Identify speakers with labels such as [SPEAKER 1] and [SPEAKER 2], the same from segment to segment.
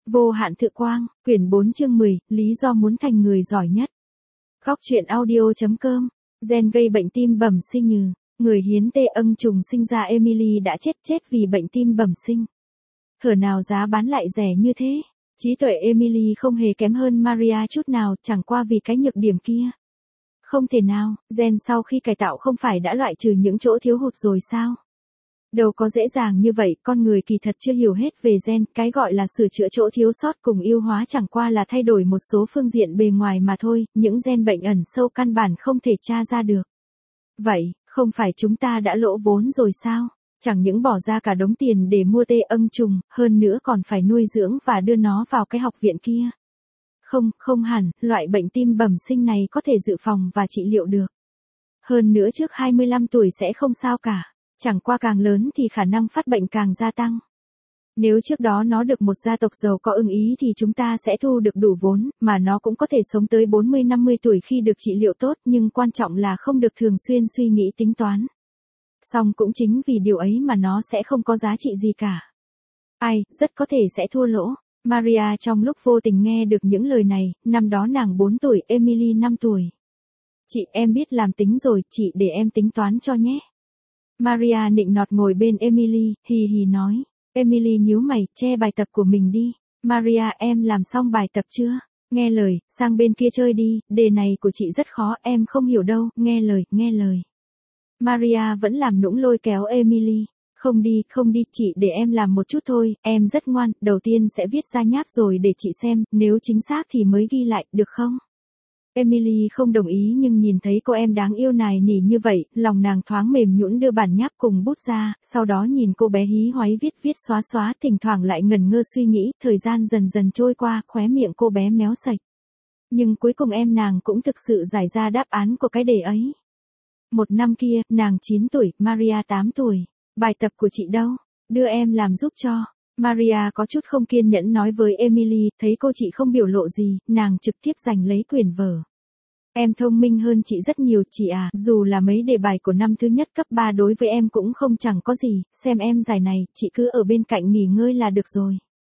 [SPEAKER 1] Vô hạn thực quang, quyển 4 chương 10, lý do muốn thành người giỏi nhất. Góc truyện audio.com, gen gây bệnh tim bẩm sinh nhừ. Người hiến tê âng trùng sinh ra Emily đã chết vì bệnh tim bẩm sinh. Hở nào giá bán lại rẻ như thế. Trí tuệ Emily không hề kém hơn Maria chút nào, chẳng qua vì cái nhược điểm kia. Không thể nào, gen sau khi cải tạo không phải đã loại trừ những chỗ thiếu hụt rồi sao? Đâu có dễ dàng như vậy, con người kỳ thật chưa hiểu hết về gen, cái gọi là sửa chữa chỗ thiếu sót cùng yêu hóa chẳng qua là thay đổi một số phương diện bề ngoài mà thôi, những gen bệnh ẩn sâu căn bản không thể tra ra được. Vậy, không phải chúng ta đã lỗ vốn rồi sao? Chẳng những bỏ ra cả đống tiền để mua tê âng trùng, hơn nữa còn phải nuôi dưỡng và đưa nó vào cái học viện kia. Không hẳn, loại bệnh tim bẩm sinh này có thể dự phòng và trị liệu được. Hơn nữa trước 25 tuổi sẽ không sao cả. Chẳng qua càng lớn thì khả năng phát bệnh càng gia tăng. Nếu trước đó nó được một gia tộc giàu có ưng ý thì chúng ta sẽ thu được đủ vốn, mà nó cũng có thể sống tới 40-50 tuổi khi được trị liệu tốt, nhưng quan trọng là không được thường xuyên suy nghĩ tính toán. Song cũng chính vì điều ấy mà nó sẽ không có giá trị gì cả. Rất có thể sẽ thua lỗ. Maria trong lúc vô tình nghe được những lời này, năm đó nàng 4 tuổi, Emily 5 tuổi. Chị, em biết làm tính rồi, chị để em tính toán cho nhé. Maria nịnh nọt ngồi bên Emily, hì hì nói. Emily nhíu mày, che bài tập của mình đi. Maria, em làm xong bài tập chưa? Nghe lời, sang bên kia chơi đi, đề này của chị rất khó, em không hiểu đâu, nghe lời. Maria vẫn làm nũng lôi kéo Emily. Không đi, chị để em làm một chút thôi, em rất ngoan, đầu tiên sẽ viết ra nháp rồi để chị xem, nếu chính xác thì mới ghi lại, được không? Emily không đồng ý nhưng nhìn thấy cô em đáng yêu nài nỉ như vậy, lòng nàng thoáng mềm nhũn đưa bản nháp cùng bút ra, sau đó nhìn cô bé hí hoáy viết xóa, thỉnh thoảng lại ngẩn ngơ suy nghĩ, thời gian dần trôi qua, khóe miệng cô bé méo sạch. Nhưng cuối cùng em nàng cũng thực sự giải ra đáp án của cái đề ấy. Một năm kia, nàng 9 tuổi, Maria 8 tuổi. Bài tập của chị đâu? Đưa em làm giúp cho. Maria có chút không kiên nhẫn nói với Emily, thấy cô chị không biểu lộ gì, nàng trực tiếp giành lấy quyển vở. Em thông minh hơn chị rất nhiều, chị à, dù là mấy đề bài của năm thứ nhất cấp 3 đối với em cũng không chẳng có gì, xem em giải này, chị cứ ở bên cạnh nghỉ ngơi là được rồi.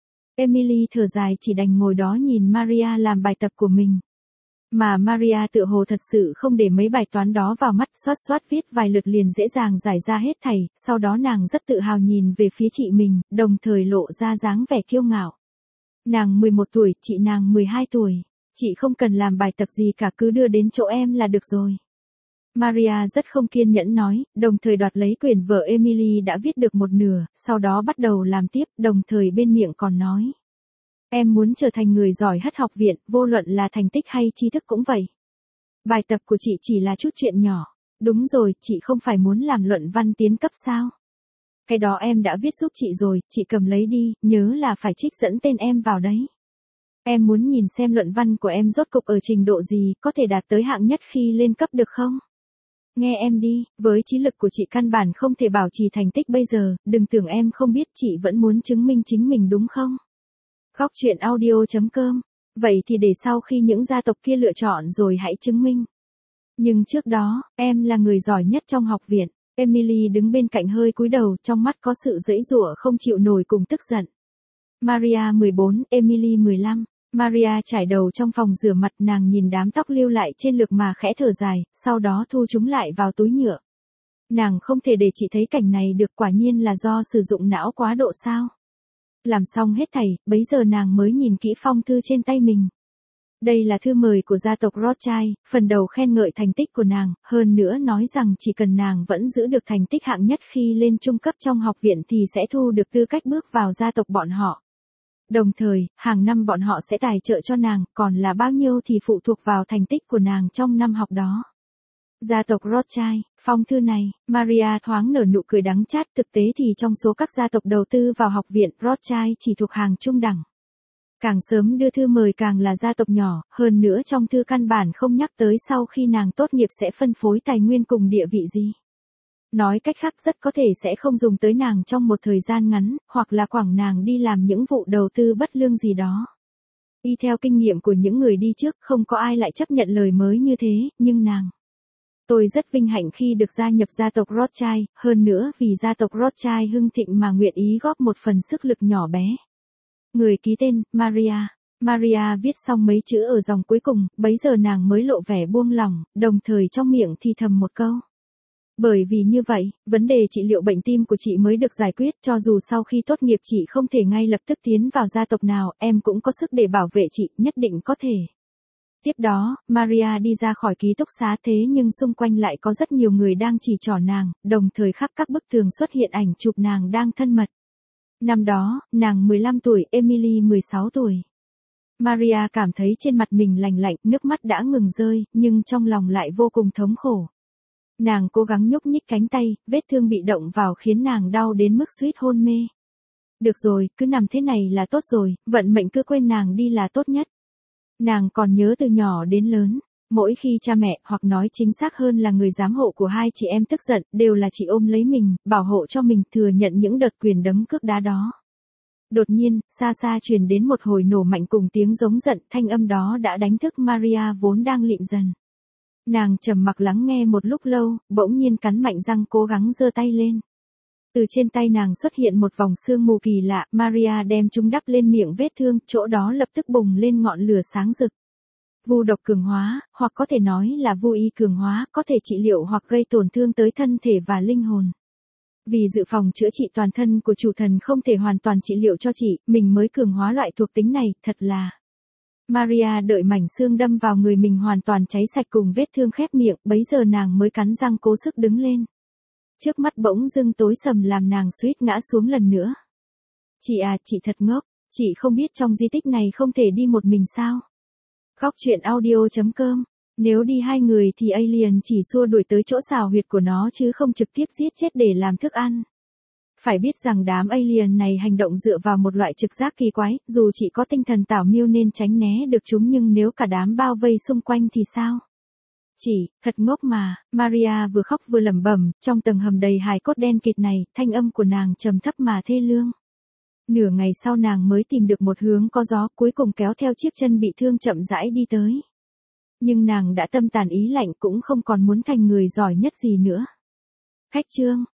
[SPEAKER 1] Emily thở dài chỉ đành ngồi đó nhìn Maria làm bài tập của mình. Mà Maria tựa hồ thật sự không để mấy bài toán đó vào mắt, xoát viết vài lượt liền dễ dàng giải ra hết thảy, sau đó nàng rất tự hào nhìn về phía chị mình, đồng thời lộ ra dáng vẻ kiêu ngạo. Nàng 11 tuổi, chị nàng 12 tuổi. Chị không cần làm bài tập gì cả, cứ đưa đến chỗ em là được rồi. Maria rất không kiên nhẫn nói, đồng thời đoạt lấy quyển vở Emily đã viết được một nửa, sau đó bắt đầu làm tiếp, đồng thời bên miệng còn nói. Em muốn trở thành người giỏi hất học viện, vô luận là thành tích hay tri thức cũng vậy. Bài tập của chị chỉ là chút chuyện nhỏ. Đúng rồi, chị không phải muốn làm luận văn tiến cấp sao? Cái đó em đã viết giúp chị rồi, chị cầm lấy đi, nhớ là phải trích dẫn tên em vào đấy. Em muốn nhìn xem luận văn của em rốt cục ở trình độ gì, có thể đạt tới hạng nhất khi lên cấp được không? Nghe em đi, với trí lực của chị căn bản không thể bảo trì thành tích bây giờ, đừng tưởng em không biết, chị vẫn muốn chứng minh chính mình đúng không? Góc truyện audio.com. Vậy thì để sau khi những gia tộc kia lựa chọn rồi hãy chứng minh. Nhưng trước đó, em là người giỏi nhất trong học viện. Emily đứng bên cạnh hơi cúi đầu, trong mắt có sự giãy giụa không chịu nổi cùng tức giận. Maria 14, Emily 15. Maria trải đầu trong phòng rửa mặt, nàng nhìn đám tóc lưu lại trên lược mà khẽ thở dài, sau đó thu chúng lại vào túi nhựa. Nàng không thể để chị thấy cảnh này được, quả nhiên là do sử dụng não quá độ sao. Làm xong hết thảy, bấy giờ nàng mới nhìn kỹ phong thư trên tay mình. Đây là thư mời của gia tộc Rothschild, phần đầu khen ngợi thành tích của nàng, hơn nữa nói rằng chỉ cần nàng vẫn giữ được thành tích hạng nhất khi lên trung cấp trong học viện thì sẽ thu được tư cách bước vào gia tộc bọn họ. Đồng thời, hàng năm bọn họ sẽ tài trợ cho nàng, còn là bao nhiêu thì phụ thuộc vào thành tích của nàng trong năm học đó. Gia tộc Rothschild, phong thư này, Maria thoáng nở nụ cười đắng chát, thực tế thì trong số các gia tộc đầu tư vào học viện, Rothschild chỉ thuộc hàng trung đẳng. Càng sớm đưa thư mời càng là gia tộc nhỏ, hơn nữa trong thư căn bản không nhắc tới sau khi nàng tốt nghiệp sẽ phân phối tài nguyên cùng địa vị gì. Nói cách khác rất có thể sẽ không dùng tới nàng trong một thời gian ngắn, hoặc là quảng nàng đi làm những vụ đầu tư bất lương gì đó. Y theo kinh nghiệm của những người đi trước, không có ai lại chấp nhận lời mới như thế, nhưng nàng. Tôi rất vinh hạnh khi được gia nhập gia tộc Rothschild, hơn nữa vì gia tộc Rothschild hưng thịnh mà nguyện ý góp một phần sức lực nhỏ bé. Người ký tên, Maria. Maria viết xong mấy chữ ở dòng cuối cùng, bấy giờ nàng mới lộ vẻ buông lỏng, đồng thời trong miệng thì thầm một câu. Bởi vì như vậy, vấn đề trị liệu bệnh tim của chị mới được giải quyết, cho dù sau khi tốt nghiệp chị không thể ngay lập tức tiến vào gia tộc nào, em cũng có sức để bảo vệ chị, nhất định có thể. Tiếp đó, Maria đi ra khỏi ký túc xá thế nhưng xung quanh lại có rất nhiều người đang chỉ trỏ nàng, đồng thời khắp các bức tường xuất hiện ảnh chụp nàng đang thân mật. Năm đó, nàng 15 tuổi, Emily 16 tuổi. Maria cảm thấy trên mặt mình lành lạnh, nước mắt đã ngừng rơi, nhưng trong lòng lại vô cùng thống khổ. Nàng cố gắng nhúc nhích cánh tay, vết thương bị động vào khiến nàng đau đến mức suýt hôn mê. Được rồi, cứ nằm thế này là tốt rồi, vận mệnh cứ quên nàng đi là tốt nhất. Nàng còn nhớ từ nhỏ đến lớn, mỗi khi cha mẹ, hoặc nói chính xác hơn là người giám hộ của hai chị em tức giận, đều là chị ôm lấy mình, bảo hộ cho mình, thừa nhận những đợt quyền đấm cước đá đó. Đột nhiên, xa xa truyền đến một hồi nổ mạnh cùng tiếng giống giận, thanh âm đó đã đánh thức Maria vốn đang lịm dần. Nàng trầm mặc lắng nghe một lúc lâu, bỗng nhiên cắn mạnh răng cố gắng giơ tay lên. Từ trên tay nàng xuất hiện một vòng sương mù kỳ lạ, Maria đem chúng đắp lên miệng vết thương, chỗ đó lập tức bùng lên ngọn lửa sáng rực. Vu độc cường hóa, hoặc có thể nói là vu y cường hóa, có thể trị liệu hoặc gây tổn thương tới thân thể và linh hồn. Vì dự phòng chữa trị toàn thân của chủ thần không thể hoàn toàn trị liệu cho chị, mình mới cường hóa loại thuộc tính này, thật là. Maria đợi mảnh xương đâm vào người mình hoàn toàn cháy sạch cùng vết thương khép miệng, bấy giờ nàng mới cắn răng cố sức đứng lên. Trước mắt bỗng dưng tối sầm làm nàng suýt ngã xuống lần nữa. Chị à, chị thật ngốc, chị không biết trong di tích này không thể đi một mình sao? Khóc chuyện audio.com. Nếu đi hai người thì alien chỉ xua đuổi tới chỗ xào huyệt của nó chứ không trực tiếp giết chết để làm thức ăn. Phải biết rằng đám alien này hành động dựa vào một loại trực giác kỳ quái, dù chỉ có tinh thần tảo miêu nên tránh né được chúng nhưng nếu cả đám bao vây xung quanh thì sao? Chị, thật ngốc mà, Maria vừa khóc vừa lẩm bẩm, trong tầng hầm đầy hài cốt đen kịt này, thanh âm của nàng trầm thấp mà thê lương. Nửa ngày sau nàng mới tìm được một hướng có gió, cuối cùng kéo theo chiếc chân bị thương chậm rãi đi tới. Nhưng nàng đã tâm tàn ý lạnh cũng không còn muốn thành người giỏi nhất gì nữa. Khách chương.